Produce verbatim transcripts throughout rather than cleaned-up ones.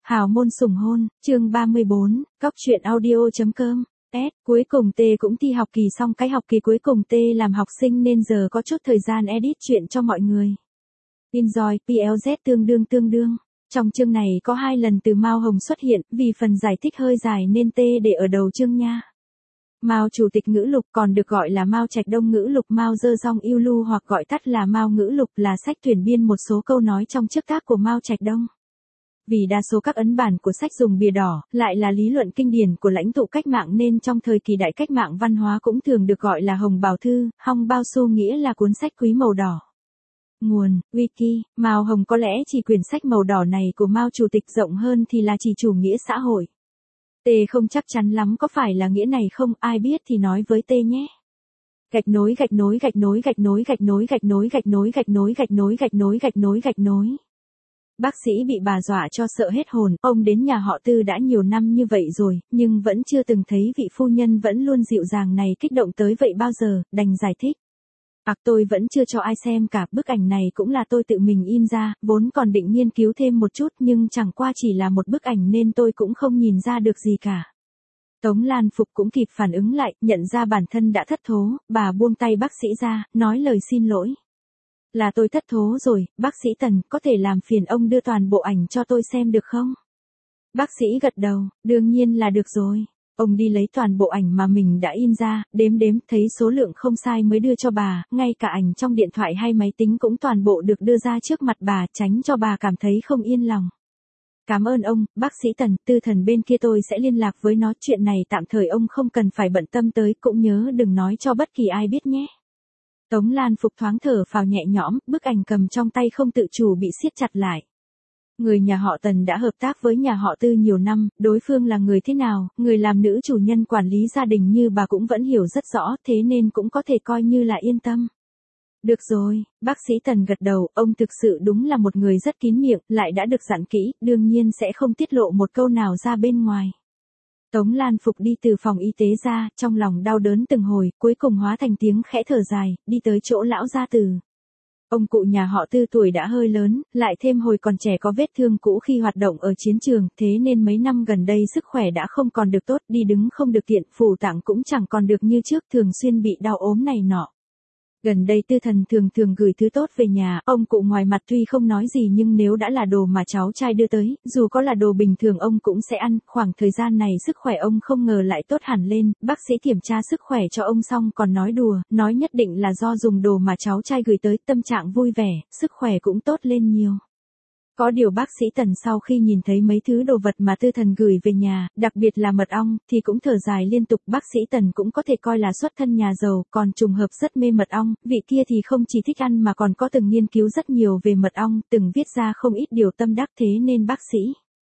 Hào môn sủng hôn, chương ba mươi bốn, cóc truyện audio.com. S, cuối cùng T cũng thi học kỳ xong cái học kỳ cuối cùng T làm học sinh nên giờ có chút thời gian edit chuyện cho mọi người. Enjoy, pê lờ dét tương đương tương đương. Trong chương này có hai lần từ Mao Hồng xuất hiện, vì phần giải thích hơi dài nên T để ở đầu chương nha. Mao Chủ tịch Ngữ Lục còn được gọi là Mao Trạch Đông Ngữ Lục Mao Dơ Dong Yêu Lu hoặc gọi tắt là Mao Ngữ Lục là sách tuyển biên một số câu nói trong chức tác của Mao Trạch Đông. Vì đa số các ấn bản của sách dùng bìa đỏ, lại là lý luận kinh điển của lãnh tụ cách mạng nên trong thời kỳ đại cách mạng văn hóa cũng thường được gọi là Hồng Bào Thư, Hong Bao Su nghĩa là cuốn sách quý màu đỏ. Nguồn, Wiki, Mao Hồng có lẽ chỉ quyển sách màu đỏ này của Mao Chủ tịch rộng hơn thì là chỉ chủ nghĩa xã hội. T không chắc chắn lắm có phải là nghĩa này không, ai biết thì nói với T nhé. Gạch nối gạch nối gạch nối gạch nối gạch nối gạch nối gạch nối gạch nối gạch nối gạch nối gạch nối gạch nối. Bác sĩ bị bà dọa cho sợ hết hồn, ông đến nhà họ Tư đã nhiều năm như vậy rồi, nhưng vẫn chưa từng thấy vị phu nhân vẫn luôn dịu dàng này kích động tới vậy bao giờ, đành giải thích. À, tôi vẫn chưa cho ai xem cả, bức ảnh này cũng là tôi tự mình in ra, vốn còn định nghiên cứu thêm một chút nhưng chẳng qua chỉ là một bức ảnh nên tôi cũng không nhìn ra được gì cả. Tống Lan Phục cũng kịp phản ứng lại, nhận ra bản thân đã thất thố, bà buông tay bác sĩ ra, nói lời xin lỗi. Là tôi thất thố rồi, bác sĩ Tần, có thể làm phiền ông đưa toàn bộ ảnh cho tôi xem được không? Bác sĩ gật đầu, đương nhiên là được rồi. Ông đi lấy toàn bộ ảnh mà mình đã in ra, đếm đếm, thấy số lượng không sai mới đưa cho bà, ngay cả ảnh trong điện thoại hay máy tính cũng toàn bộ được đưa ra trước mặt bà, tránh cho bà cảm thấy không yên lòng. Cảm ơn ông, bác sĩ Tần, Tư Thần bên kia tôi sẽ liên lạc với nó, chuyện này tạm thời ông không cần phải bận tâm tới, cũng nhớ đừng nói cho bất kỳ ai biết nhé. Tống Lan Phục thoáng thở phào nhẹ nhõm, bức ảnh cầm trong tay không tự chủ bị siết chặt lại. Người nhà họ Tần đã hợp tác với nhà họ Tư nhiều năm, đối phương là người thế nào, người làm nữ chủ nhân quản lý gia đình như bà cũng vẫn hiểu rất rõ, thế nên cũng có thể coi như là yên tâm. Được rồi, bác sĩ Tần gật đầu, ông thực sự đúng là một người rất kín miệng, lại đã được dặn kỹ, đương nhiên sẽ không tiết lộ một câu nào ra bên ngoài. Tống Lan Phục đi từ phòng y tế ra, trong lòng đau đớn từng hồi, cuối cùng hóa thành tiếng khẽ thở dài, đi tới chỗ lão gia tử. Ông cụ nhà họ Tư tuổi đã hơi lớn, lại thêm hồi còn trẻ có vết thương cũ khi hoạt động ở chiến trường, thế nên mấy năm gần đây sức khỏe đã không còn được tốt, đi đứng không được tiện, phủ tạng cũng chẳng còn được như trước, thường xuyên bị đau ốm này nọ. Gần đây Tư Thần thường thường gửi thứ tốt về nhà, ông cụ ngoài mặt tuy không nói gì nhưng nếu đã là đồ mà cháu trai đưa tới, dù có là đồ bình thường ông cũng sẽ ăn, khoảng thời gian này sức khỏe ông không ngờ lại tốt hẳn lên, bác sĩ kiểm tra sức khỏe cho ông xong còn nói đùa, nói nhất định là do dùng đồ mà cháu trai gửi tới, tâm trạng vui vẻ, sức khỏe cũng tốt lên nhiều. Có điều bác sĩ Tần sau khi nhìn thấy mấy thứ đồ vật mà Tư Thần gửi về nhà, đặc biệt là mật ong, thì cũng thở dài liên tục, bác sĩ Tần cũng có thể coi là xuất thân nhà giàu, còn trùng hợp rất mê mật ong, vị kia thì không chỉ thích ăn mà còn có từng nghiên cứu rất nhiều về mật ong, từng viết ra không ít điều tâm đắc, thế nên bác sĩ.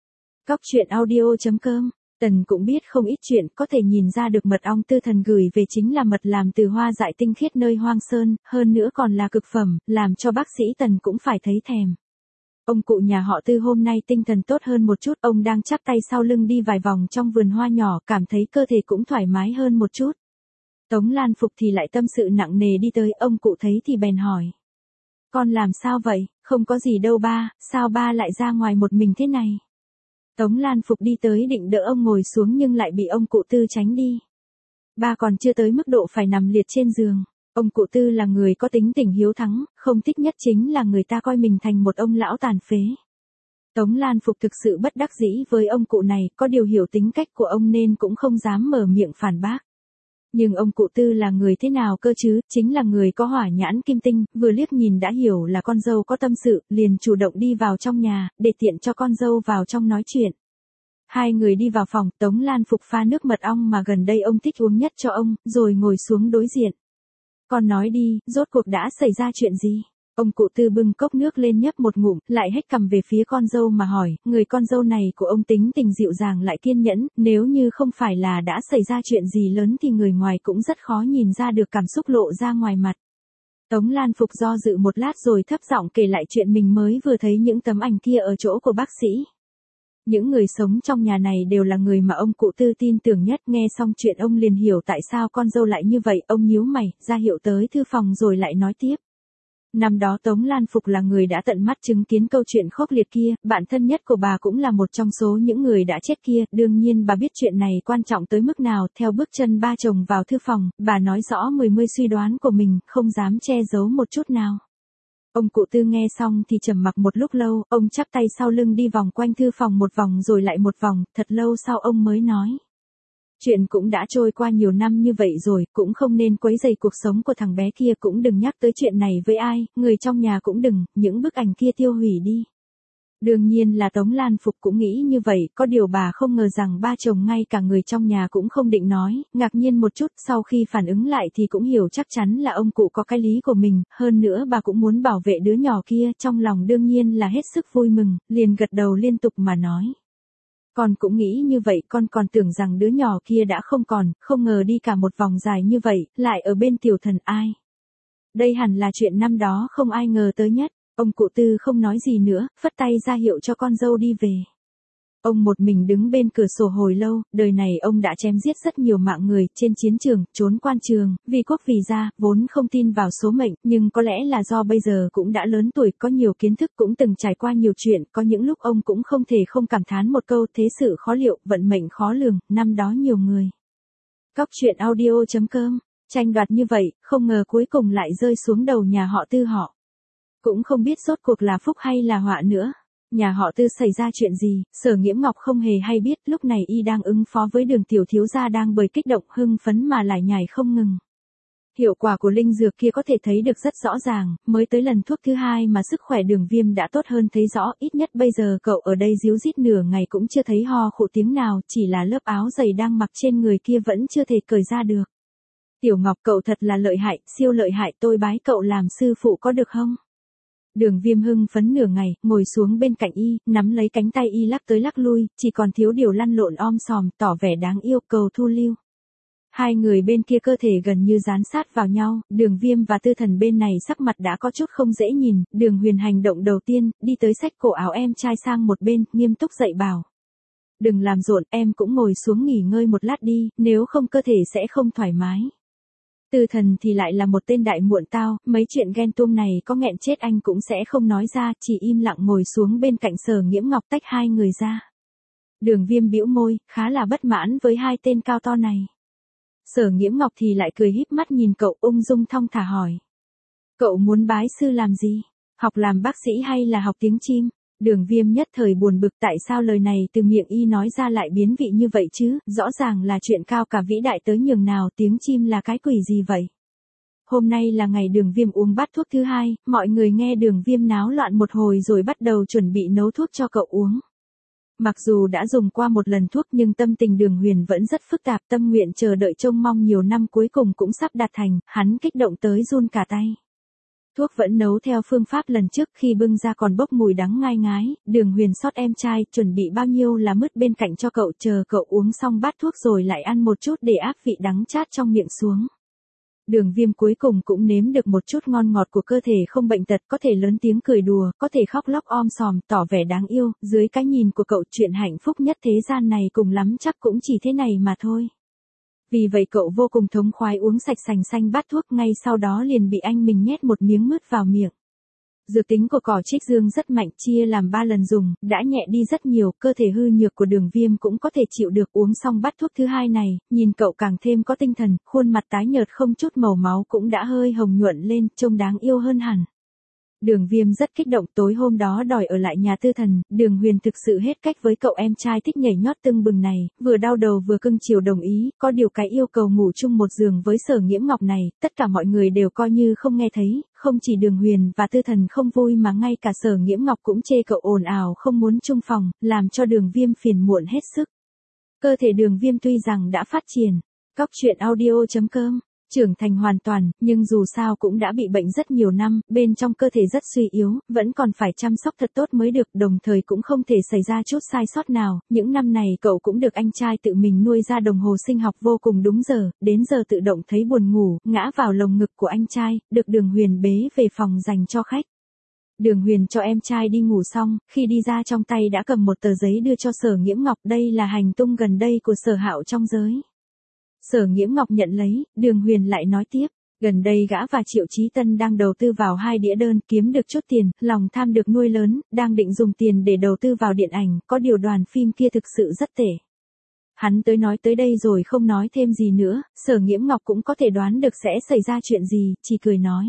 Cóc truyện audio.com. Tần cũng biết không ít chuyện, có thể nhìn ra được mật ong Tư Thần gửi về chính là mật làm từ hoa dại tinh khiết nơi hoang sơn, hơn nữa còn là cực phẩm, làm cho bác sĩ Tần cũng phải thấy thèm. Ông cụ nhà họ Tư hôm nay tinh thần tốt hơn một chút, ông đang chắp tay sau lưng đi vài vòng trong vườn hoa nhỏ, cảm thấy cơ thể cũng thoải mái hơn một chút. Tống Lan Phục thì lại tâm sự nặng nề đi tới, ông cụ thấy thì bèn hỏi. Con làm sao vậy, không có gì đâu ba, sao ba lại ra ngoài một mình thế này? Tống Lan Phục đi tới định đỡ ông ngồi xuống nhưng lại bị ông cụ Tư tránh đi. Ba còn chưa tới mức độ phải nằm liệt trên giường. Ông cụ Tư là người có tính tình hiếu thắng, không thích nhất chính là người ta coi mình thành một ông lão tàn phế. Tống Lan Phục thực sự bất đắc dĩ với ông cụ này, có điều hiểu tính cách của ông nên cũng không dám mở miệng phản bác. Nhưng ông cụ Tư là người thế nào cơ chứ, chính là người có hỏa nhãn kim tinh, vừa liếc nhìn đã hiểu là con dâu có tâm sự, liền chủ động đi vào trong nhà, để tiện cho con dâu vào trong nói chuyện. Hai người đi vào phòng, Tống Lan Phục pha nước mật ong mà gần đây ông thích uống nhất cho ông, rồi ngồi xuống đối diện. Con nói đi, rốt cuộc đã xảy ra chuyện gì? Ông cụ Tư bưng cốc nước lên nhấp một ngụm, lại hết cầm về phía con dâu mà hỏi, người con dâu này của ông tính tình dịu dàng lại kiên nhẫn, nếu như không phải là đã xảy ra chuyện gì lớn thì người ngoài cũng rất khó nhìn ra được cảm xúc lộ ra ngoài mặt. Tống Lan Phục do dự một lát rồi thấp giọng kể lại chuyện mình mới vừa thấy những tấm ảnh kia ở chỗ của bác sĩ. Những người sống trong nhà này đều là người mà ông cụ Tư tin tưởng nhất, nghe xong chuyện ông liền hiểu tại sao con dâu lại như vậy, ông nhíu mày, ra hiệu tới thư phòng rồi lại nói tiếp. Năm đó Tống Lan Phục là người đã tận mắt chứng kiến câu chuyện khốc liệt kia, bạn thân nhất của bà cũng là một trong số những người đã chết kia, đương nhiên bà biết chuyện này quan trọng tới mức nào. Theo bước chân ba chồng vào thư phòng, bà nói rõ mười mươi suy đoán của mình, không dám che giấu một chút nào. Ông cụ Tư nghe xong thì trầm mặc một lúc lâu, ông chắp tay sau lưng đi vòng quanh thư phòng một vòng rồi lại một vòng, thật lâu sau ông mới nói. Chuyện cũng đã trôi qua nhiều năm như vậy rồi, cũng không nên quấy rầy cuộc sống của thằng bé kia, cũng đừng nhắc tới chuyện này với ai, người trong nhà cũng đừng, những bức ảnh kia tiêu hủy đi. Đương nhiên là Tống Lan Phục cũng nghĩ như vậy, có điều bà không ngờ rằng ba chồng ngay cả người trong nhà cũng không định nói, ngạc nhiên một chút, sau khi phản ứng lại thì cũng hiểu chắc chắn là ông cụ có cái lý của mình, hơn nữa bà cũng muốn bảo vệ đứa nhỏ kia, trong lòng đương nhiên là hết sức vui mừng, liền gật đầu liên tục mà nói. Con cũng nghĩ như vậy, con còn tưởng rằng đứa nhỏ kia đã không còn, không ngờ đi cả một vòng dài như vậy, lại ở bên tiểu thần ai. Đây hẳn là chuyện năm đó không ai ngờ tới nhất. Ông cụ Tư không nói gì nữa, phất tay ra hiệu cho con dâu đi về. Ông một mình đứng bên cửa sổ hồi lâu, đời này ông đã chém giết rất nhiều mạng người, trên chiến trường, trốn quan trường, vì quốc vì gia, vốn không tin vào số mệnh, nhưng có lẽ là do bây giờ cũng đã lớn tuổi, có nhiều kiến thức, cũng từng trải qua nhiều chuyện, có những lúc ông cũng không thể không cảm thán một câu, thế sự khó liệu, vận mệnh khó lường, năm đó nhiều người. Cóc truyện audio chấm com, tranh đoạt như vậy, không ngờ cuối cùng lại rơi xuống đầu nhà họ Tư họ. Cũng không biết rốt cuộc là phúc hay là họa nữa. Nhà họ Tư xảy ra chuyện gì, Sở Nghiễm Ngọc không hề hay biết, lúc này y đang ứng phó với Đường tiểu thiếu gia đang bởi kích động hưng phấn mà lải nhải không ngừng. Hiệu quả của linh dược kia có thể thấy được rất rõ ràng, mới tới lần thuốc thứ hai mà sức khỏe Đường Viêm đã tốt hơn thấy rõ, ít nhất bây giờ cậu ở đây díu dít nửa ngày cũng chưa thấy ho khụ tiếng nào, chỉ là lớp áo dày đang mặc trên người kia vẫn chưa thể cởi ra được. Tiểu Ngọc cậu thật là lợi hại, siêu lợi hại, tôi bái cậu làm sư phụ có được không? Đường Viêm hưng phấn nửa ngày, ngồi xuống bên cạnh y, nắm lấy cánh tay y lắc tới lắc lui, chỉ còn thiếu điều lăn lộn om sòm, tỏ vẻ đáng yêu, cầu thu lưu. Hai người bên kia cơ thể gần như dán sát vào nhau, Đường Viêm và Tư Thần bên này sắc mặt đã có chút không dễ nhìn, Đường Huyền hành động đầu tiên, đi tới xách cổ áo em trai sang một bên, nghiêm túc dạy bảo. Đừng làm rộn, em cũng ngồi xuống nghỉ ngơi một lát đi, nếu không cơ thể sẽ không thoải mái. Tư Thần thì lại là một tên đại muộn tao, mấy chuyện ghen tuông này có nghẹn chết anh cũng sẽ không nói ra, chỉ im lặng ngồi xuống bên cạnh Sở Nghiễm Ngọc tách hai người ra. Đường Viêm bĩu môi, khá là bất mãn với hai tên cao to này. Sở Nghiễm Ngọc thì lại cười híp mắt nhìn cậu, ung dung thong thả hỏi. Cậu muốn bái sư làm gì? Học làm bác sĩ hay là học tiếng chim? Đường Viêm nhất thời buồn bực tại sao lời này từ miệng y nói ra lại biến vị như vậy chứ, rõ ràng là chuyện cao cả vĩ đại tới nhường nào, tiếng chim là cái quỷ gì vậy? Hôm nay là ngày Đường Viêm uống bát thuốc thứ hai, mọi người nghe Đường Viêm náo loạn một hồi rồi bắt đầu chuẩn bị nấu thuốc cho cậu uống. Mặc dù đã dùng qua một lần thuốc nhưng tâm tình Đường Huyền vẫn rất phức tạp, tâm nguyện chờ đợi trông mong nhiều năm cuối cùng cũng sắp đạt thành, hắn kích động tới run cả tay. Thuốc vẫn nấu theo phương pháp lần trước, khi bưng ra còn bốc mùi đắng ngai ngái, Đường Huyền xót em trai, chuẩn bị bao nhiêu là mứt bên cạnh cho cậu, chờ cậu uống xong bát thuốc rồi lại ăn một chút để áp vị đắng chát trong miệng xuống. Đường Viêm cuối cùng cũng nếm được một chút ngon ngọt của cơ thể không bệnh tật, có thể lớn tiếng cười đùa, có thể khóc lóc om sòm, tỏ vẻ đáng yêu, dưới cái nhìn của cậu chuyện hạnh phúc nhất thế gian này cùng lắm chắc cũng chỉ thế này mà thôi. Vì vậy cậu vô cùng thống khoái uống sạch sành xanh bát thuốc, ngay sau đó liền bị anh mình nhét một miếng mứt vào miệng. Dược tính của cỏ trích dương rất mạnh, chia làm ba lần dùng, đã nhẹ đi rất nhiều, cơ thể hư nhược của Đường Viêm cũng có thể chịu được. Uống xong bát thuốc thứ hai này, nhìn cậu càng thêm có tinh thần, khuôn mặt tái nhợt không chút màu máu cũng đã hơi hồng nhuận lên, trông đáng yêu hơn hẳn. Đường Viêm rất kích động, tối hôm đó đòi ở lại nhà Tư Thần, Đường Huyền thực sự hết cách với cậu em trai thích nhảy nhót tưng bừng này, vừa đau đầu vừa cưng chiều đồng ý, có điều cái yêu cầu ngủ chung một giường với Sở Nghiễm Ngọc này, tất cả mọi người đều coi như không nghe thấy, không chỉ Đường Huyền và Tư Thần không vui mà ngay cả Sở Nghiễm Ngọc cũng chê cậu ồn ào không muốn chung phòng, làm cho Đường Viêm phiền muộn hết sức. Cơ thể Đường Viêm tuy rằng đã phát triển, cóc truyện audio chấm com trưởng thành hoàn toàn, nhưng dù sao cũng đã bị bệnh rất nhiều năm, bên trong cơ thể rất suy yếu, vẫn còn phải chăm sóc thật tốt mới được, đồng thời cũng không thể xảy ra chút sai sót nào. Những năm này cậu cũng được anh trai tự mình nuôi ra đồng hồ sinh học vô cùng đúng giờ, đến giờ tự động thấy buồn ngủ, ngã vào lồng ngực của anh trai, được Đường Huyền bế về phòng dành cho khách. Đường Huyền cho em trai đi ngủ xong, khi đi ra trong tay đã cầm một tờ giấy đưa cho Sở Nghiễm Ngọc, đây là hành tung gần đây của Sở Hạo trong giới. Sở Nghiễm Ngọc nhận lấy, Đường Huyền lại nói tiếp, Gần đây gã và Triệu Chí Tân đang đầu tư vào hai đĩa đơn, kiếm được chút tiền, lòng tham được nuôi lớn, đang định dùng tiền để đầu tư vào điện ảnh, có điều đoàn phim kia thực sự rất tệ. Hắn tới nói tới đây rồi không nói thêm gì nữa, Sở Nghiễm Ngọc cũng có thể đoán được sẽ xảy ra chuyện gì, chỉ cười nói.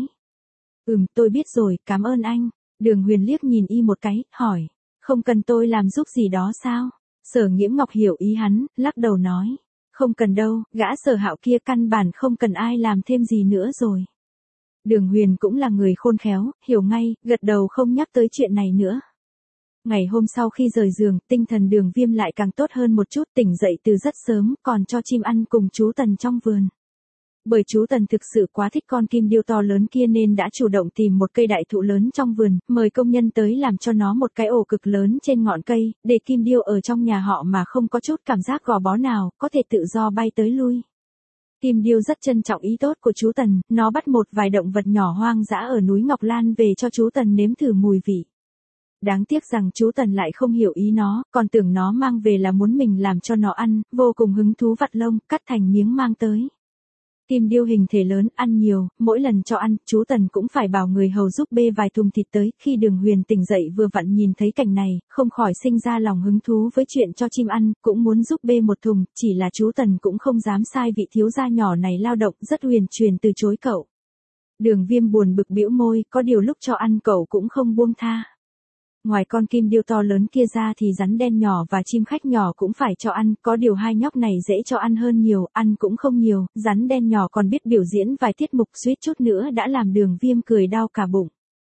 Ừm, tôi biết rồi, cảm ơn anh. Đường Huyền liếc nhìn y một cái, hỏi. Không cần tôi làm giúp gì đó sao? Sở Nghiễm Ngọc hiểu ý hắn, lắc đầu nói. Không cần đâu, gã Sở Hạo kia căn bản không cần ai làm thêm gì nữa rồi. Đường Huyền cũng là người khôn khéo, hiểu ngay, gật đầu không nhắc tới chuyện này nữa. Ngày hôm sau khi rời giường, tinh thần Đường Viêm lại càng tốt hơn một chút, tỉnh dậy từ rất sớm, còn cho chim ăn cùng chú Tần trong vườn. Bởi chú Tần thực sự quá thích con kim điêu to lớn kia nên đã chủ động tìm một cây đại thụ lớn trong vườn, mời công nhân tới làm cho nó một cái ổ cực lớn trên ngọn cây, để kim điêu ở trong nhà họ mà không có chút cảm giác gò bó nào, có thể tự do bay tới lui. Kim điêu rất trân trọng ý tốt của chú Tần, nó bắt một vài động vật nhỏ hoang dã ở núi Ngọc Lan về cho chú Tần nếm thử mùi vị. Đáng tiếc rằng chú Tần lại không hiểu ý nó, còn tưởng nó mang về là muốn mình làm cho nó ăn, vô cùng hứng thú vặt lông, cắt thành miếng mang tới. Kim điêu hình thể lớn, ăn nhiều, mỗi lần cho ăn, chú Tần cũng phải bảo người hầu giúp bê vài thùng thịt tới, khi Đường Huyền tỉnh dậy vừa vặn nhìn thấy cảnh này, không khỏi sinh ra lòng hứng thú với chuyện cho chim ăn, cũng muốn giúp bê một thùng, chỉ là chú Tần cũng không dám sai vị thiếu gia nhỏ này lao động, rất huyền truyền từ chối cậu. Đường Viêm buồn bực bĩu môi, có điều lúc cho ăn cậu cũng không buông tha. Ngoài con kim điêu to lớn kia ra thì rắn đen nhỏ và chim khách nhỏ cũng phải cho ăn, có điều hai nhóc này dễ cho ăn hơn nhiều, ăn cũng không nhiều, rắn đen nhỏ còn biết biểu diễn vài tiết mục, suýt chút nữa đã làm Đường Viêm cười đau cả bụng.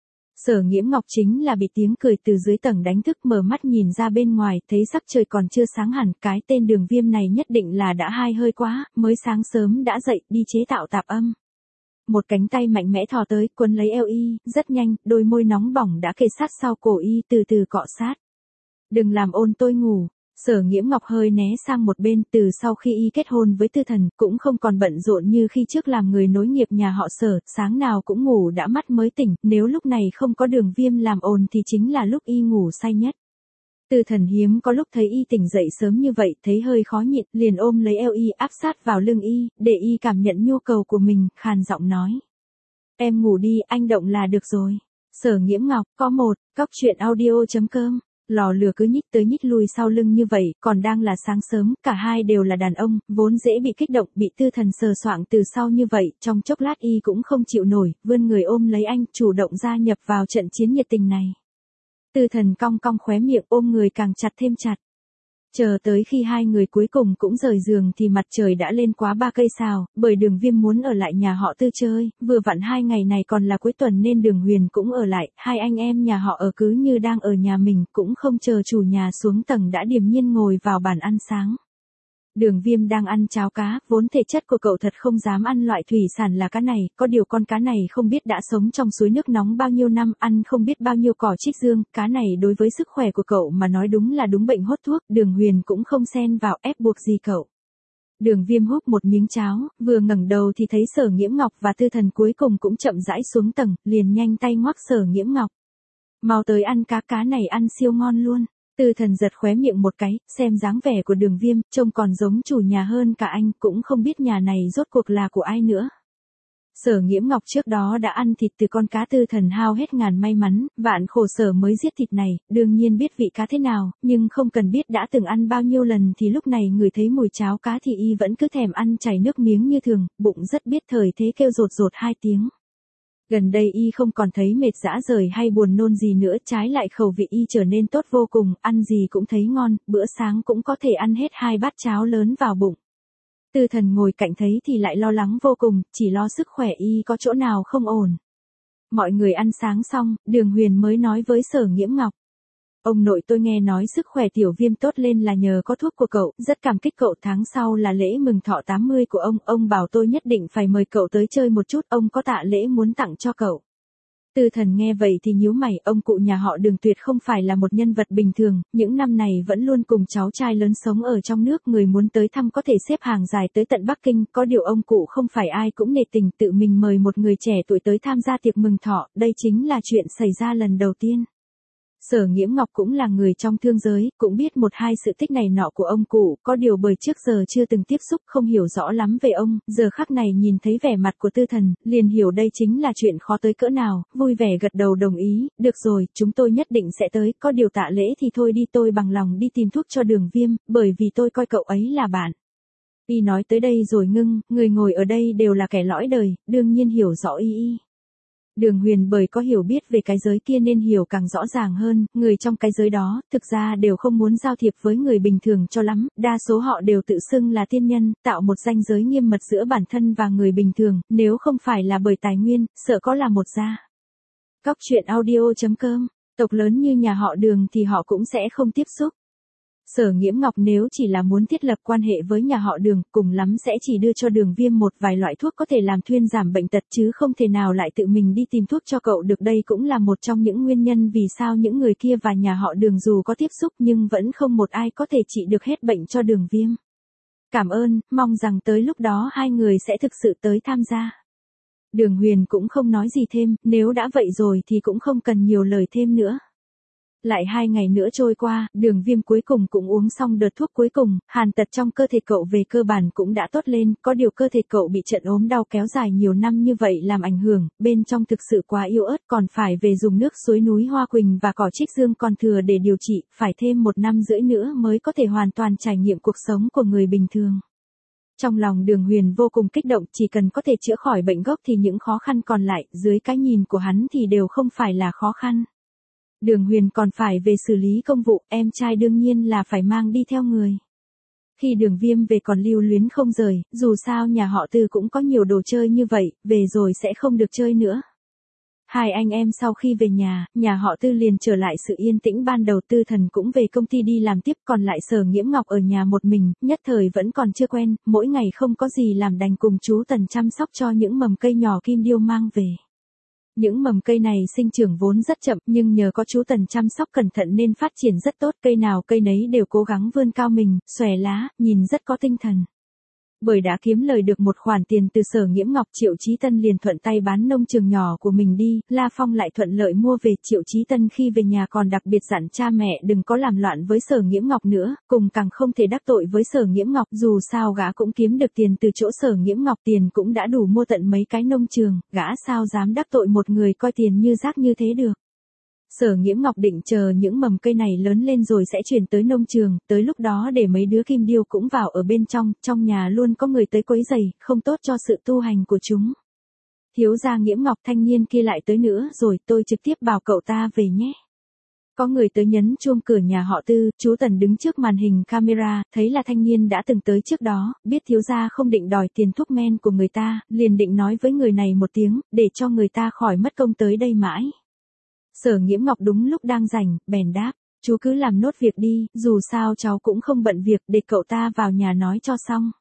Sở Nghiễm Ngọc chính là bị tiếng cười từ dưới tầng đánh thức, mở mắt nhìn ra bên ngoài, thấy sắc trời còn chưa sáng hẳn, cái tên Đường Viêm này nhất định là đã hai hơi quá, mới sáng sớm đã dậy, đi chế tạo tạp âm. Một cánh tay mạnh mẽ thò tới, quấn lấy eo y, rất nhanh, đôi môi nóng bỏng đã kề sát sau cổ y, từ từ cọ sát. Đừng làm ôn tôi ngủ. Sở Nghiễm Ngọc hơi né sang một bên, từ sau khi y kết hôn với Tư Thần, cũng không còn bận rộn như khi trước làm người nối nghiệp nhà họ Sở, sáng nào cũng ngủ đã mắt mới tỉnh, nếu lúc này không có Đường Viêm làm ồn thì chính là lúc y ngủ say nhất. Tư Thần hiếm có lúc thấy y tỉnh dậy sớm như vậy, thấy hơi khó nhịn, liền ôm lấy eo y áp sát vào lưng y, để y cảm nhận nhu cầu của mình, khàn giọng nói. Em ngủ đi, anh động là được rồi. Sở Nghiễm Ngọc, có một, cóc truyện audio chấm com. Lò lửa cứ nhích tới nhích lui sau lưng như vậy, còn đang là sáng sớm, cả hai đều là đàn ông, vốn dễ bị kích động, bị Tư Thần sờ soạng từ sau như vậy, trong chốc lát y cũng không chịu nổi, vươn người ôm lấy anh, chủ động gia nhập vào trận chiến nhiệt tình này. Tư Thần cong cong khóe miệng, ôm người càng chặt thêm chặt. Chờ tới khi hai người cuối cùng cũng rời giường thì mặt trời đã lên quá ba cây sao, bởi Đường Viêm muốn ở lại nhà họ Tư chơi, vừa vặn hai ngày này còn là cuối tuần nên Đường Huyền cũng ở lại, hai anh em nhà họ ở cứ như đang ở nhà mình, cũng không chờ chủ nhà xuống tầng đã điềm nhiên ngồi vào bàn ăn sáng. Đường Viêm đang ăn cháo cá, vốn thể chất của cậu thật không dám ăn loại thủy sản là cá này, có điều con cá này không biết đã sống trong suối nước nóng bao nhiêu năm, ăn không biết bao nhiêu cỏ trích dương, cá này đối với sức khỏe của cậu mà nói đúng là đúng bệnh hốt thuốc, Đường Huyền cũng không xen vào ép buộc gì cậu. Đường Viêm húp một miếng cháo, vừa ngẩng đầu thì thấy Sở Nghiễm Ngọc và Tư Thần cuối cùng cũng chậm rãi xuống tầng, liền nhanh tay ngoắc Sở Nghiễm Ngọc. Mau tới ăn cá, cá này ăn siêu ngon luôn. Tư Thần giật khóe miệng một cái, xem dáng vẻ của Đường Viêm, trông còn giống chủ nhà hơn cả anh, cũng không biết nhà này rốt cuộc là của ai nữa. Sở Nghiễm Ngọc trước đó đã ăn thịt từ con cá Tư Thần hao hết ngàn may mắn, vạn khổ sở mới giết thịt này, đương nhiên biết vị cá thế nào, nhưng không cần biết đã từng ăn bao nhiêu lần thì lúc này người thấy mùi cháo cá thì y vẫn cứ thèm ăn chảy nước miếng như thường, bụng rất biết thời thế kêu rột rột hai tiếng. Gần đây y không còn thấy mệt dã rời hay buồn nôn gì nữa, trái lại khẩu vị y trở nên tốt vô cùng, ăn gì cũng thấy ngon, bữa sáng cũng có thể ăn hết hai bát cháo lớn vào bụng. Tư Thần ngồi cạnh thấy thì lại lo lắng vô cùng, chỉ lo sức khỏe y có chỗ nào không ổn. Mọi người ăn sáng xong, Đường Huyền mới nói với Sở Nghiễm Ngọc. Ông nội tôi nghe nói sức khỏe Tiểu Viêm tốt lên là nhờ có thuốc của cậu, rất cảm kích cậu, tháng sau là lễ mừng thọ tám mươi của ông, ông bảo tôi nhất định phải mời cậu tới chơi một chút, ông có tạ lễ muốn tặng cho cậu. Tư Thần nghe vậy thì nhíu mày, ông cụ nhà họ Đường tuyệt không phải là một nhân vật bình thường, những năm này vẫn luôn cùng cháu trai lớn sống ở trong nước, người muốn tới thăm có thể xếp hàng dài tới tận Bắc Kinh, có điều ông cụ không phải ai cũng nể tình tự mình mời một người trẻ tuổi tới tham gia tiệc mừng thọ, đây chính là chuyện xảy ra lần đầu tiên. Sở Nghiễm Ngọc cũng là người trong thương giới, cũng biết một hai sự tích này nọ của ông cụ, có điều bởi trước giờ chưa từng tiếp xúc không hiểu rõ lắm về ông, giờ khắc này nhìn thấy vẻ mặt của Tư Thần, liền hiểu đây chính là chuyện khó tới cỡ nào, vui vẻ gật đầu đồng ý, được rồi, chúng tôi nhất định sẽ tới, có điều tạ lễ thì thôi đi, tôi bằng lòng đi tìm thuốc cho Đường Viêm, bởi vì tôi coi cậu ấy là bạn. Y nói tới đây rồi ngưng, người ngồi ở đây đều là kẻ lõi đời, đương nhiên hiểu rõ y y. Đường Huyền bởi có hiểu biết về cái giới kia nên hiểu càng rõ ràng hơn, người trong cái giới đó, thực ra đều không muốn giao thiệp với người bình thường cho lắm, đa số họ đều tự xưng là tiên nhân, tạo một ranh giới nghiêm mật giữa bản thân và người bình thường, nếu không phải là bởi tài nguyên, sợ có là một gia. Cóc truyện audio chấm com, tộc lớn như nhà họ Đường thì họ cũng sẽ không tiếp xúc. Sở Nghiễm Ngọc nếu chỉ là muốn thiết lập quan hệ với nhà họ Đường, cùng lắm sẽ chỉ đưa cho Đường Viêm một vài loại thuốc có thể làm thuyên giảm bệnh tật chứ không thể nào lại tự mình đi tìm thuốc cho cậu được, đây cũng là một trong những nguyên nhân vì sao những người kia và nhà họ Đường dù có tiếp xúc nhưng vẫn không một ai có thể trị được hết bệnh cho Đường Viêm. Cảm ơn, mong rằng tới lúc đó hai người sẽ thực sự tới tham gia. Đường Huyền cũng không nói gì thêm, nếu đã vậy rồi thì cũng không cần nhiều lời thêm nữa. Lại hai ngày nữa trôi qua, Đường Viêm cuối cùng cũng uống xong đợt thuốc cuối cùng, hàn tật trong cơ thể cậu về cơ bản cũng đã tốt lên, có điều cơ thể cậu bị trận ốm đau kéo dài nhiều năm như vậy làm ảnh hưởng, bên trong thực sự quá yếu ớt, còn phải về dùng nước suối núi Hoa Quỳnh và cỏ trích dương còn thừa để điều trị, phải thêm một năm rưỡi nữa mới có thể hoàn toàn trải nghiệm cuộc sống của người bình thường. Trong lòng Đường Huyền vô cùng kích động, chỉ cần có thể chữa khỏi bệnh gốc thì những khó khăn còn lại, dưới cái nhìn của hắn thì đều không phải là khó khăn. Đường Huyền còn phải về xử lý công vụ, em trai đương nhiên là phải mang đi theo người. Khi Đường Viêm về còn lưu luyến không rời, dù sao nhà họ Tư cũng có nhiều đồ chơi như vậy, về rồi sẽ không được chơi nữa. Hai anh em sau khi về nhà, nhà họ Tư liền trở lại sự yên tĩnh ban đầu, Tư Thần cũng về công ty đi làm tiếp, còn lại Sở Nghiễm Ngọc ở nhà một mình, nhất thời vẫn còn chưa quen, mỗi ngày không có gì làm đành cùng chú Tần chăm sóc cho những mầm cây nhỏ kim điêu mang về. Những mầm cây này sinh trưởng vốn rất chậm, nhưng nhờ có chú Tần chăm sóc cẩn thận nên phát triển rất tốt, cây nào cây nấy đều cố gắng vươn cao mình, xòe lá, nhìn rất có tinh thần. Bởi đã kiếm lời được một khoản tiền từ Sở Nghiễm Ngọc, Triệu Chí Tân liền thuận tay bán nông trường nhỏ của mình đi, La Phong lại thuận lợi mua về. Triệu Chí Tân khi về nhà còn đặc biệt dặn cha mẹ đừng có làm loạn với Sở Nghiễm Ngọc nữa, cùng càng không thể đắc tội với Sở Nghiễm Ngọc, dù sao gã cũng kiếm được tiền từ chỗ Sở Nghiễm Ngọc, tiền cũng đã đủ mua tận mấy cái nông trường, gã sao dám đắc tội một người coi tiền như rác như thế được. Sở Nghiễm Ngọc định chờ những mầm cây này lớn lên rồi sẽ chuyển tới nông trường, tới lúc đó để mấy đứa kim điêu cũng vào ở bên trong, trong nhà luôn có người tới quấy rầy, không tốt cho sự tu hành của chúng. Thiếu gia Nghiễm Ngọc, thanh niên kia lại tới nữa rồi, tôi trực tiếp bảo cậu ta về nhé. Có người tới nhấn chuông cửa nhà họ Tư, chú Tần đứng trước màn hình camera, thấy là thanh niên đã từng tới trước đó, biết thiếu gia không định đòi tiền thuốc men của người ta, liền định nói với người này một tiếng, để cho người ta khỏi mất công tới đây mãi. Sở Nghiễm Ngọc đúng lúc đang rảnh, bèn đáp, chú cứ làm nốt việc đi, dù sao cháu cũng không bận việc, để cậu ta vào nhà nói cho xong.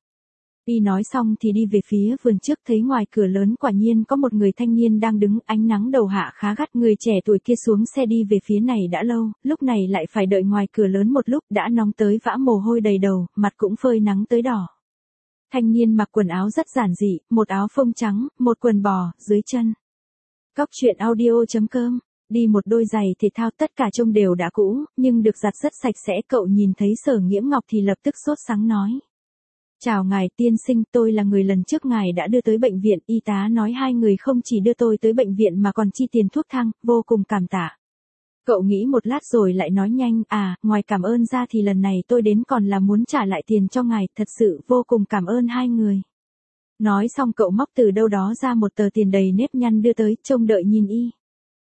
Y nói xong thì đi về phía vườn trước, thấy ngoài cửa lớn quả nhiên có một người thanh niên đang đứng, ánh nắng đầu hạ khá gắt, người trẻ tuổi kia xuống xe đi về phía này đã lâu, lúc này lại phải đợi ngoài cửa lớn một lúc, đã nóng tới vã mồ hôi đầy đầu, mặt cũng phơi nắng tới đỏ. Thanh niên mặc quần áo rất giản dị, một áo phông trắng, một quần bò, dưới chân. Cóc truyện audio chấm com. Đi một đôi giày thể thao, tất cả trông đều đã cũ, nhưng được giặt rất sạch sẽ. Cậu nhìn thấy Sở Nghiễm Ngọc thì lập tức sốt sắng nói. Chào ngài tiên sinh, tôi là người lần trước ngài đã đưa tới bệnh viện, y tá nói hai người không chỉ đưa tôi tới bệnh viện mà còn chi tiền thuốc thang, vô cùng cảm tạ. Cậu nghĩ một lát rồi lại nói nhanh, à, ngoài cảm ơn ra thì lần này tôi đến còn là muốn trả lại tiền cho ngài, thật sự vô cùng cảm ơn hai người. Nói xong cậu móc từ đâu đó ra một tờ tiền đầy nếp nhăn đưa tới, trông đợi nhìn y.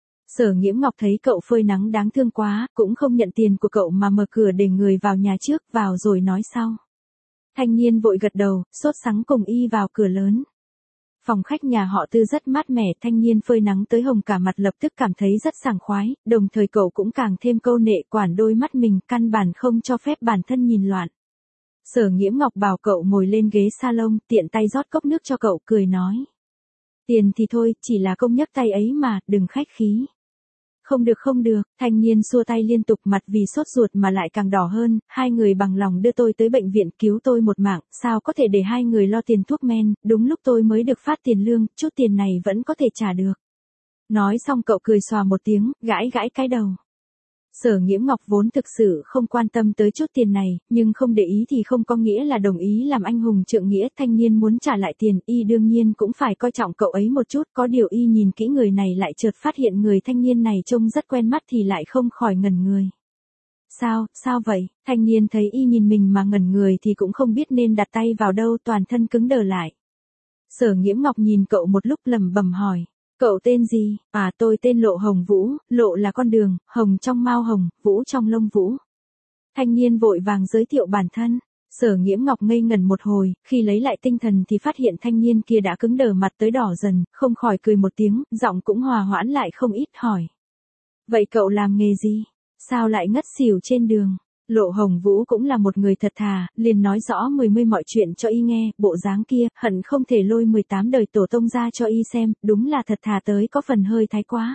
Sở Nghiễm Ngọc thấy cậu phơi nắng đáng thương quá, cũng không nhận tiền của cậu mà mở cửa để người vào nhà trước, vào rồi nói sau. Thanh niên vội gật đầu, sốt sắng cùng y vào cửa lớn. Phòng khách nhà họ Tư rất mát mẻ, thanh niên phơi nắng tới hồng cả mặt lập tức cảm thấy rất sảng khoái, đồng thời cậu cũng càng thêm câu nệ quản đôi mắt mình, căn bản không cho phép bản thân nhìn loạn. Sở Nghiễm Ngọc bảo cậu ngồi lên ghế salon, tiện tay rót cốc nước cho cậu, cười nói. Tiền thì thôi, chỉ là công nhấc tay ấy mà, đừng khách khí. Không được không được, thanh niên xua tay liên tục, mặt vì sốt ruột mà lại càng đỏ hơn, hai người bằng lòng đưa tôi tới bệnh viện cứu tôi một mạng, sao có thể để hai người lo tiền thuốc men, đúng lúc tôi mới được phát tiền lương, chút tiền này vẫn có thể trả được. Nói xong cậu cười xòa một tiếng, gãi gãi cái đầu. Sở Nghiễm Ngọc vốn thực sự không quan tâm tới chút tiền này, nhưng không để ý thì không có nghĩa là đồng ý làm anh hùng trượng nghĩa. Thanh niên muốn trả lại tiền, y đương nhiên cũng phải coi trọng cậu ấy một chút. Có điều y nhìn kỹ người này lại chợt phát hiện người thanh niên này trông rất quen mắt thì lại không khỏi ngẩn người. Sao, sao vậy? Thanh niên thấy y nhìn mình mà ngẩn người thì cũng không biết nên đặt tay vào đâu, toàn thân cứng đờ lại. Sở Nghiễm Ngọc nhìn cậu một lúc lẩm bẩm hỏi. Cậu tên gì? À, tôi tên Lộ Hồng Vũ, Lộ là con đường, Hồng trong mao hồng, Vũ trong lông vũ. Thanh niên vội vàng giới thiệu bản thân. Sở Nghiễm Ngọc ngây ngẩn một hồi, khi lấy lại tinh thần thì phát hiện thanh niên kia đã cứng đờ mặt tới đỏ dần, không khỏi cười một tiếng, giọng cũng hòa hoãn lại không ít, hỏi. Vậy cậu làm nghề gì? Sao lại ngất xỉu trên đường? Lộ Hồng Vũ cũng là một người thật thà, liền nói rõ mười mươi mọi chuyện cho y nghe, bộ dáng kia, hận không thể lôi mười tám đời tổ tông ra cho y xem, đúng là thật thà tới có phần hơi thái quá.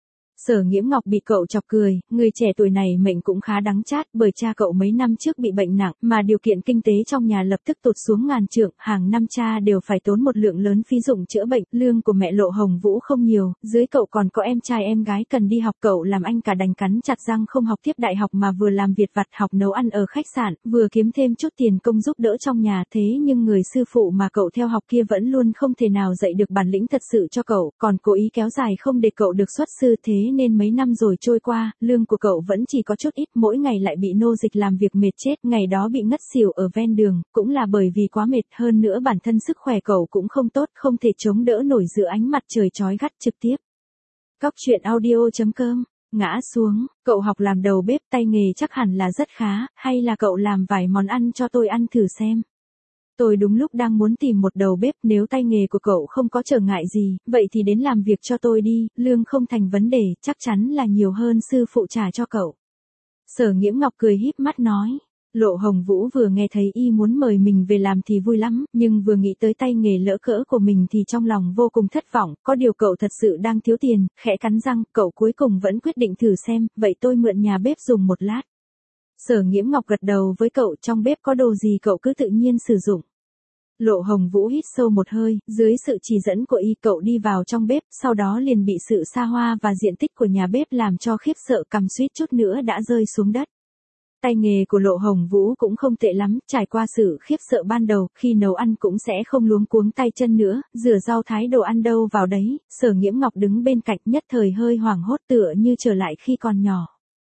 Sở Nghiễm Ngọc bị cậu chọc cười, người trẻ tuổi này mệnh cũng khá đắng chát, bởi cha cậu mấy năm trước bị bệnh nặng, mà điều kiện kinh tế trong nhà lập tức tụt xuống ngàn trượng, hàng năm cha đều phải tốn một lượng lớn phí dụng chữa bệnh, lương của mẹ Lộ Hồng Vũ không nhiều, dưới cậu còn có em trai em gái cần đi học, cậu làm anh cả đành cắn chặt răng không học tiếp đại học mà vừa làm việc vặt, học nấu ăn ở khách sạn, vừa kiếm thêm chút tiền công giúp đỡ trong nhà. Thế nhưng người sư phụ mà cậu theo học kia vẫn luôn không thể nào dạy được bản lĩnh thật sự cho cậu, còn cố ý kéo dài không để cậu được xuất sư. Thế nên mấy năm rồi trôi qua, lương của cậu vẫn chỉ có chút ít, mỗi ngày lại bị nô dịch làm việc mệt chết, ngày đó bị ngất xỉu ở ven đường, cũng là bởi vì quá mệt, hơn nữa bản thân sức khỏe cậu cũng không tốt, không thể chống đỡ nổi giữa ánh mặt trời chói gắt. Trực tiếp. Cóc truyện audio chấm com. Ngã xuống, cậu học làm đầu bếp, tay nghề chắc hẳn là rất khá, hay là cậu làm vài món ăn cho tôi ăn thử xem. Tôi đúng lúc đang muốn tìm một đầu bếp, nếu tay nghề của cậu không có trở ngại gì, vậy thì đến làm việc cho tôi đi, lương không thành vấn đề, chắc chắn là nhiều hơn sư phụ trả cho cậu. Sở Nghiễm Ngọc cười híp mắt nói. Lộ Hồng Vũ vừa nghe thấy y muốn mời mình về làm thì vui lắm, nhưng vừa nghĩ tới tay nghề lỡ cỡ của mình thì trong lòng vô cùng thất vọng, có điều cậu thật sự đang thiếu tiền, khẽ cắn răng, cậu cuối cùng vẫn quyết định thử xem, vậy tôi mượn nhà bếp dùng một lát. Sở Nghiễm Ngọc gật đầu với cậu, trong bếp có đồ gì cậu cứ tự nhiên sử dụng. Lộ Hồng Vũ hít sâu một hơi, dưới sự chỉ dẫn của y cậu đi vào trong bếp, sau đó liền bị sự xa hoa và diện tích của nhà bếp làm cho khiếp sợ, cằm suýt chút nữa đã rơi xuống đất. Tay nghề của Lộ Hồng Vũ cũng không tệ lắm, trải qua sự khiếp sợ ban đầu, khi nấu ăn cũng sẽ không luống cuống tay chân nữa, rửa rau thái đồ ăn đâu vào đấy. Sở Nghiễm Ngọc đứng bên cạnh nhất thời hơi hoảng hốt, tựa như trở lại khi còn nhỏ.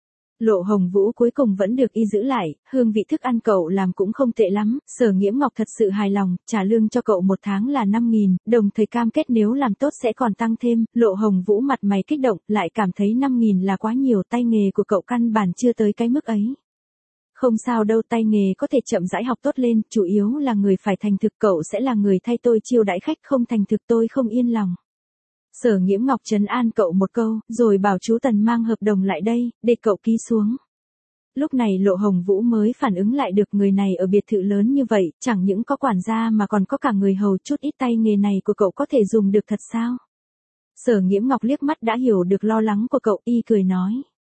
Lộ Hồng Vũ cuối cùng vẫn được y giữ lại, hương vị thức ăn cậu làm cũng không tệ lắm, Sở Nghiễm Ngọc thật sự hài lòng, trả lương cho cậu một tháng là năm nghìn, đồng thời cam kết nếu làm tốt sẽ còn tăng thêm. Lộ Hồng Vũ mặt mày kích động, lại cảm thấy năm nghìn là quá nhiều, tay nghề của cậu căn bản chưa tới cái mức ấy. Không sao đâu, tay nghề có thể chậm rãi học tốt lên, chủ yếu là người phải thành thực, cậu sẽ là người thay tôi chiêu đãi khách, không thành thực tôi không yên lòng. Sở Nghiễm Ngọc trấn an cậu một câu, rồi bảo chú Tần mang hợp đồng lại đây, để cậu ký xuống. Lúc này Lộ Hồng Vũ mới phản ứng lại được, người này ở biệt thự lớn như vậy, chẳng những có quản gia mà còn có cả người hầu, chút ít tay nghề này của cậu có thể dùng được thật sao? Sở Nghiễm Ngọc liếc mắt đã hiểu được lo lắng của cậu, y cười nói.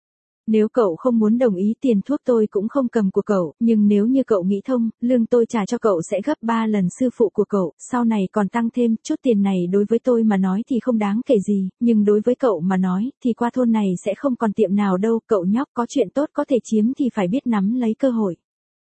Nếu cậu không muốn đồng ý tiền thuốc tôi cũng không cầm của cậu, nhưng nếu như cậu nghĩ thông, lương tôi trả cho cậu sẽ gấp ba lần sư phụ của cậu, sau này còn tăng thêm, chút tiền này đối với tôi mà nói thì không đáng kể gì, nhưng đối với cậu mà nói, thì qua thôn này sẽ không còn tiệm nào đâu, cậu nhóc có chuyện tốt có thể chiếm thì phải biết nắm lấy cơ hội.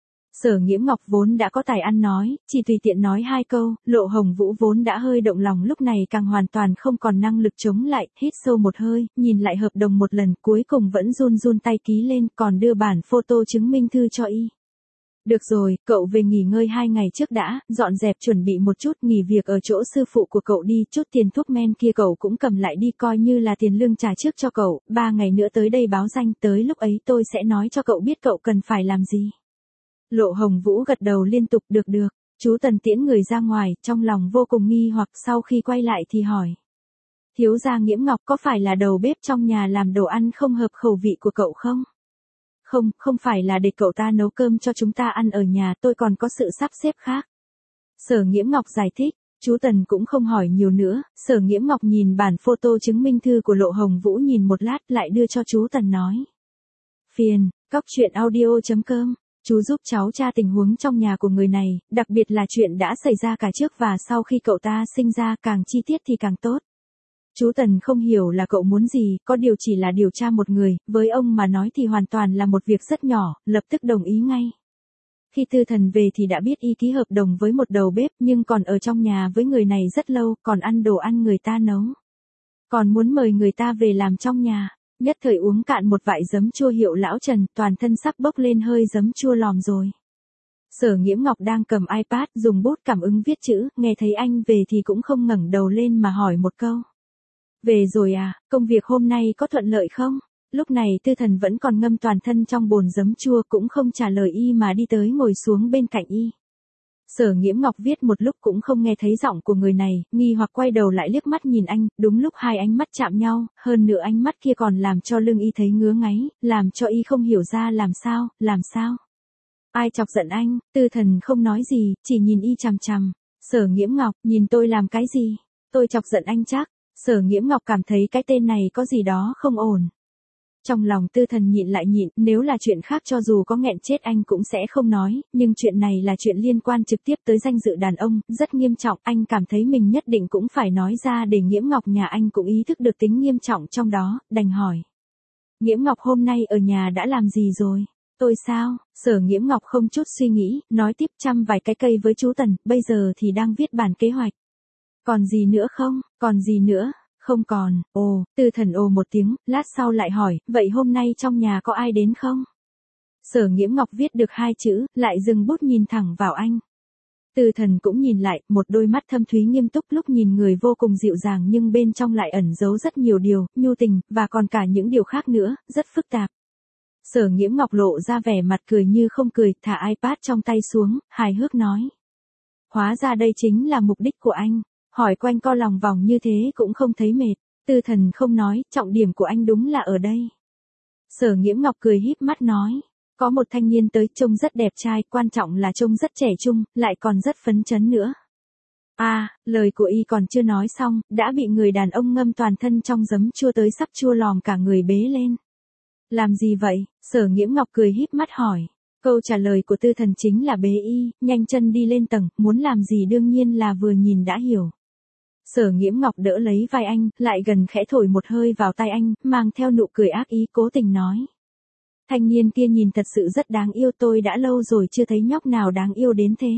Sở Nghiễm Ngọc vốn đã có tài ăn nói, chỉ tùy tiện nói hai câu, Lộ Hồng Vũ vốn đã hơi động lòng lúc này càng hoàn toàn không còn năng lực chống lại, hít sâu một hơi, nhìn lại hợp đồng một lần, cuối cùng vẫn run run tay ký lên, còn đưa bản photo chứng minh thư cho y. Được rồi, cậu về nghỉ ngơi hai ngày trước đã, dọn dẹp chuẩn bị một chút, nghỉ việc ở chỗ sư phụ của cậu đi, chút tiền thuốc men kia cậu cũng cầm lại đi, coi như là tiền lương trả trước cho cậu, ba ngày nữa tới đây báo danh, tới lúc ấy tôi sẽ nói cho cậu biết cậu cần phải làm gì. Lộ Hồng Vũ gật đầu liên tục, được được. Chú Tần tiễn người ra ngoài, trong lòng vô cùng nghi hoặc, sau khi quay lại thì hỏi. Thiếu gia Nghiễm Ngọc có phải là đầu bếp trong nhà làm đồ ăn không hợp khẩu vị của cậu không? Không, không phải là để cậu ta nấu cơm cho chúng ta ăn ở nhà, tôi còn có sự sắp xếp khác. Sở Nghiễm Ngọc giải thích. Chú Tần cũng không hỏi nhiều nữa, Sở Nghiễm Ngọc nhìn bản photo chứng minh thư của Lộ Hồng Vũ nhìn một lát lại đưa cho chú Tần nói. Phiền, cóc truyện audio chấm com. Chú giúp cháu tra tình huống trong nhà của người này, đặc biệt là chuyện đã xảy ra cả trước và sau khi cậu ta sinh ra, càng chi tiết thì càng tốt. Chú Tần không hiểu là cậu muốn gì, có điều chỉ là điều tra một người, với ông mà nói thì hoàn toàn là một việc rất nhỏ, lập tức đồng ý ngay. Khi Tư Thần về thì đã biết y ký hợp đồng với một đầu bếp, nhưng còn ở trong nhà với người này rất lâu, còn ăn đồ ăn người ta nấu. Còn muốn mời người ta về làm trong nhà, nhất thời uống cạn một vại giấm chua hiệu Lão Trần, toàn thân sắp bốc lên hơi giấm chua lòm rồi. Sở Nghiễm Ngọc đang cầm iPad, dùng bút cảm ứng viết chữ, nghe thấy anh về thì cũng không ngẩng đầu lên mà hỏi một câu. Về rồi à, công việc hôm nay có thuận lợi không? Lúc này Tư Thần vẫn còn ngâm toàn thân trong bồn giấm chua, cũng không trả lời y mà đi tới ngồi xuống bên cạnh y. Sở Nghiễm Ngọc viết một lúc cũng không nghe thấy giọng của người này, nghi hoặc quay đầu lại liếc mắt nhìn anh, đúng lúc hai ánh mắt chạm nhau, hơn nữa ánh mắt kia còn làm cho lưng y thấy ngứa ngáy, làm cho y không hiểu ra làm sao, làm sao. Ai chọc giận anh? Tư Thần không nói gì, chỉ nhìn y chằm chằm. Sở Nghiễm Ngọc, nhìn tôi làm cái gì? Tôi chọc giận anh chắc. Sở Nghiễm Ngọc cảm thấy cái tên này có gì đó không ổn. Trong lòng Tư Thần nhịn lại nhịn, nếu là chuyện khác cho dù có nghẹn chết anh cũng sẽ không nói, nhưng chuyện này là chuyện liên quan trực tiếp tới danh dự đàn ông, rất nghiêm trọng, anh cảm thấy mình nhất định cũng phải nói ra để Nghiễm Ngọc nhà anh cũng ý thức được tính nghiêm trọng trong đó, đành hỏi. Nghiễm Ngọc hôm nay ở nhà đã làm gì rồi? Tôi sao? Sở Nghiễm Ngọc không chút suy nghĩ, nói tiếp chăm vài cái cây với chú Tần, bây giờ thì đang viết bản kế hoạch. Còn gì nữa không? Còn gì nữa? Không còn. Ồ, Tư Thần ồ một tiếng, lát sau lại hỏi, vậy hôm nay trong nhà có ai đến không? Sở Nghiễm Ngọc viết được hai chữ, lại dừng bút nhìn thẳng vào anh. Tư Thần cũng nhìn lại, một đôi mắt thâm thúy nghiêm túc, lúc nhìn người vô cùng dịu dàng nhưng bên trong lại ẩn giấu rất nhiều điều, nhu tình, và còn cả những điều khác nữa, rất phức tạp. Sở Nghiễm Ngọc lộ ra vẻ mặt cười như không cười, thả iPad trong tay xuống, hài hước nói. Hóa ra đây chính là mục đích của anh. Hỏi quanh co lòng vòng như thế cũng không thấy mệt. Tư Thần không nói, trọng điểm của anh đúng là ở đây. Sở Nghiễm Ngọc cười híp mắt nói. Có một thanh niên tới, trông rất đẹp trai, quan trọng là trông rất trẻ trung, lại còn rất phấn chấn nữa. À, lời của y còn chưa nói xong, đã bị người đàn ông ngâm toàn thân trong giấm chua tới sắp chua lòm cả người bế lên. Làm gì vậy? Sở Nghiễm Ngọc cười híp mắt hỏi. Câu trả lời của Tư Thần chính là bế y, nhanh chân đi lên tầng, muốn làm gì đương nhiên là vừa nhìn đã hiểu. Sở Nghiễm Ngọc đỡ lấy vai anh, lại gần khẽ thổi một hơi vào tai anh, mang theo nụ cười ác ý cố tình nói. Thanh niên kia nhìn thật sự rất đáng yêu, tôi đã lâu rồi chưa thấy nhóc nào đáng yêu đến thế.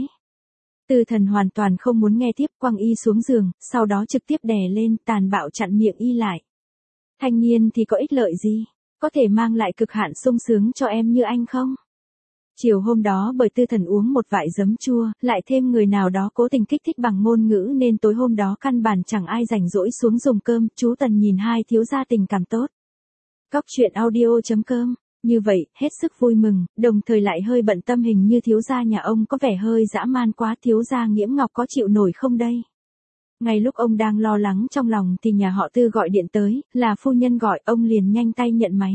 Tư Thần hoàn toàn không muốn nghe tiếp, quăng y xuống giường, sau đó trực tiếp đè lên, tàn bạo chặn miệng y lại. Thanh niên thì có ích lợi gì? Có thể mang lại cực hạn sung sướng cho em như anh không? Chiều hôm đó bởi Tư Thần uống một vại giấm chua, lại thêm người nào đó cố tình kích thích bằng ngôn ngữ nên tối hôm đó căn bản chẳng ai rảnh rỗi xuống dùng cơm, chú Tần nhìn hai thiếu gia tình cảm tốt. Cóc truyện audio chấm com, như vậy, hết sức vui mừng, đồng thời lại hơi bận tâm hình như thiếu gia nhà ông có vẻ hơi dã man quá, thiếu gia Nghiễm Ngọc có chịu nổi không đây? Ngay lúc ông đang lo lắng trong lòng thì nhà họ Tư gọi điện tới, là phu nhân gọi, ông liền nhanh tay nhận máy.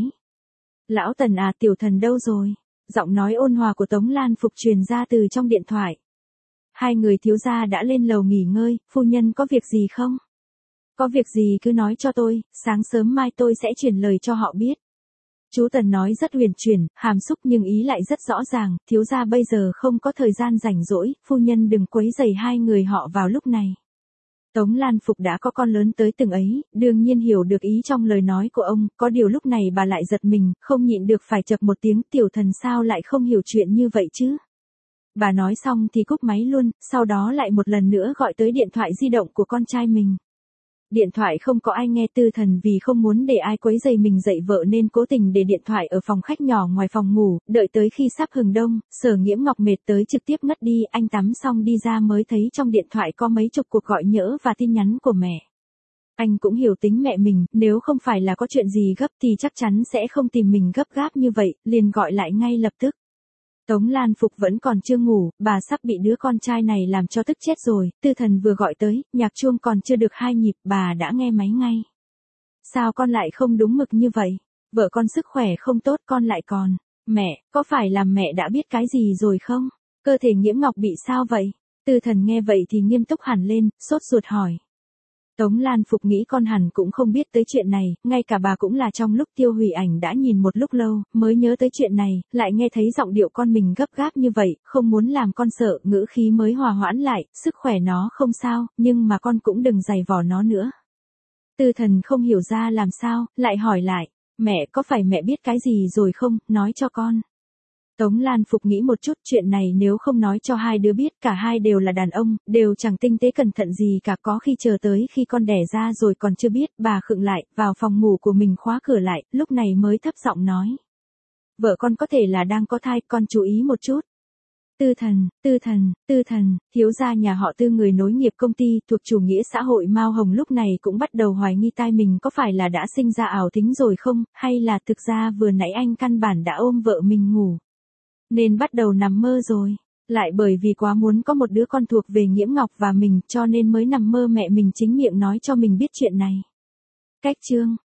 Lão Tần à, tiểu thần đâu rồi? Giọng nói ôn hòa của Tống Lan Phục truyền ra từ trong điện thoại. Hai người thiếu gia đã lên lầu nghỉ ngơi, phu nhân có việc gì không? Có việc gì cứ nói cho tôi, sáng sớm mai tôi sẽ truyền lời cho họ biết. Chú Tần nói rất huyền chuyển, hàm xúc nhưng ý lại rất rõ ràng, thiếu gia bây giờ không có thời gian rảnh rỗi, phu nhân đừng quấy rầy hai người họ vào lúc này. Tống Lan Phục đã có con lớn tới từng ấy, đương nhiên hiểu được ý trong lời nói của ông, có điều lúc này bà lại giật mình, không nhịn được phải chập một tiếng, tiểu thần sao lại không hiểu chuyện như vậy chứ. Bà nói xong thì cúp máy luôn, sau đó lại một lần nữa gọi tới điện thoại di động của con trai mình. Điện thoại không có ai nghe, Tư Thần vì không muốn để ai quấy rầy mình dậy vợ nên cố tình để điện thoại ở phòng khách nhỏ ngoài phòng ngủ, đợi tới khi sắp hừng đông, Sở Nghiễm Ngọc mệt tới trực tiếp ngất đi, anh tắm xong đi ra mới thấy trong điện thoại có mấy chục cuộc gọi nhỡ và tin nhắn của mẹ. Anh cũng hiểu tính mẹ mình, nếu không phải là có chuyện gì gấp thì chắc chắn sẽ không tìm mình gấp gáp như vậy, liền gọi lại ngay lập tức. Tống Lan Phục vẫn còn chưa ngủ, bà sắp bị đứa con trai này làm cho tức chết rồi, Tư Thần vừa gọi tới, nhạc chuông còn chưa được hai nhịp, bà đã nghe máy ngay. Sao con lại không đúng mực như vậy? Vợ con sức khỏe không tốt con lại còn. Mẹ, có phải là mẹ đã biết cái gì rồi không? Cơ thể Nghiễm Ngọc bị sao vậy? Tư Thần nghe vậy thì nghiêm túc hẳn lên, sốt ruột hỏi. Tống Lan Phục nghĩ con hẳn cũng không biết tới chuyện này, ngay cả bà cũng là trong lúc Tiêu Hủy Ảnh đã nhìn một lúc lâu, mới nhớ tới chuyện này, lại nghe thấy giọng điệu con mình gấp gáp như vậy, không muốn làm con sợ, ngữ khí mới hòa hoãn lại, sức khỏe nó không sao, nhưng mà con cũng đừng giày vò nó nữa. Tư Thần không hiểu ra làm sao, lại hỏi lại, mẹ có phải mẹ biết cái gì rồi không, nói cho con. Tống Lan Phục nghĩ một chút, chuyện này nếu không nói cho hai đứa biết, cả hai đều là đàn ông, đều chẳng tinh tế cẩn thận gì cả, có khi chờ tới khi con đẻ ra rồi còn chưa biết. Bà khựng lại, vào phòng ngủ của mình khóa cửa lại, lúc này mới thấp giọng nói. Vợ con có thể là đang có thai, con chú ý một chút. Tư Thần, Tư Thần, Tư Thần, thiếu gia nhà họ Tư người nối nghiệp công ty thuộc chủ nghĩa xã hội Mao Hồng lúc này cũng bắt đầu hoài nghi tai mình có phải là đã sinh ra ảo tính rồi không, hay là thực ra vừa nãy anh căn bản đã ôm vợ mình ngủ. Nên bắt đầu nằm mơ rồi, lại bởi vì quá muốn có một đứa con thuộc về Nghiễm Ngọc và mình cho nên mới nằm mơ mẹ mình chính miệng nói cho mình biết chuyện này. Cách chương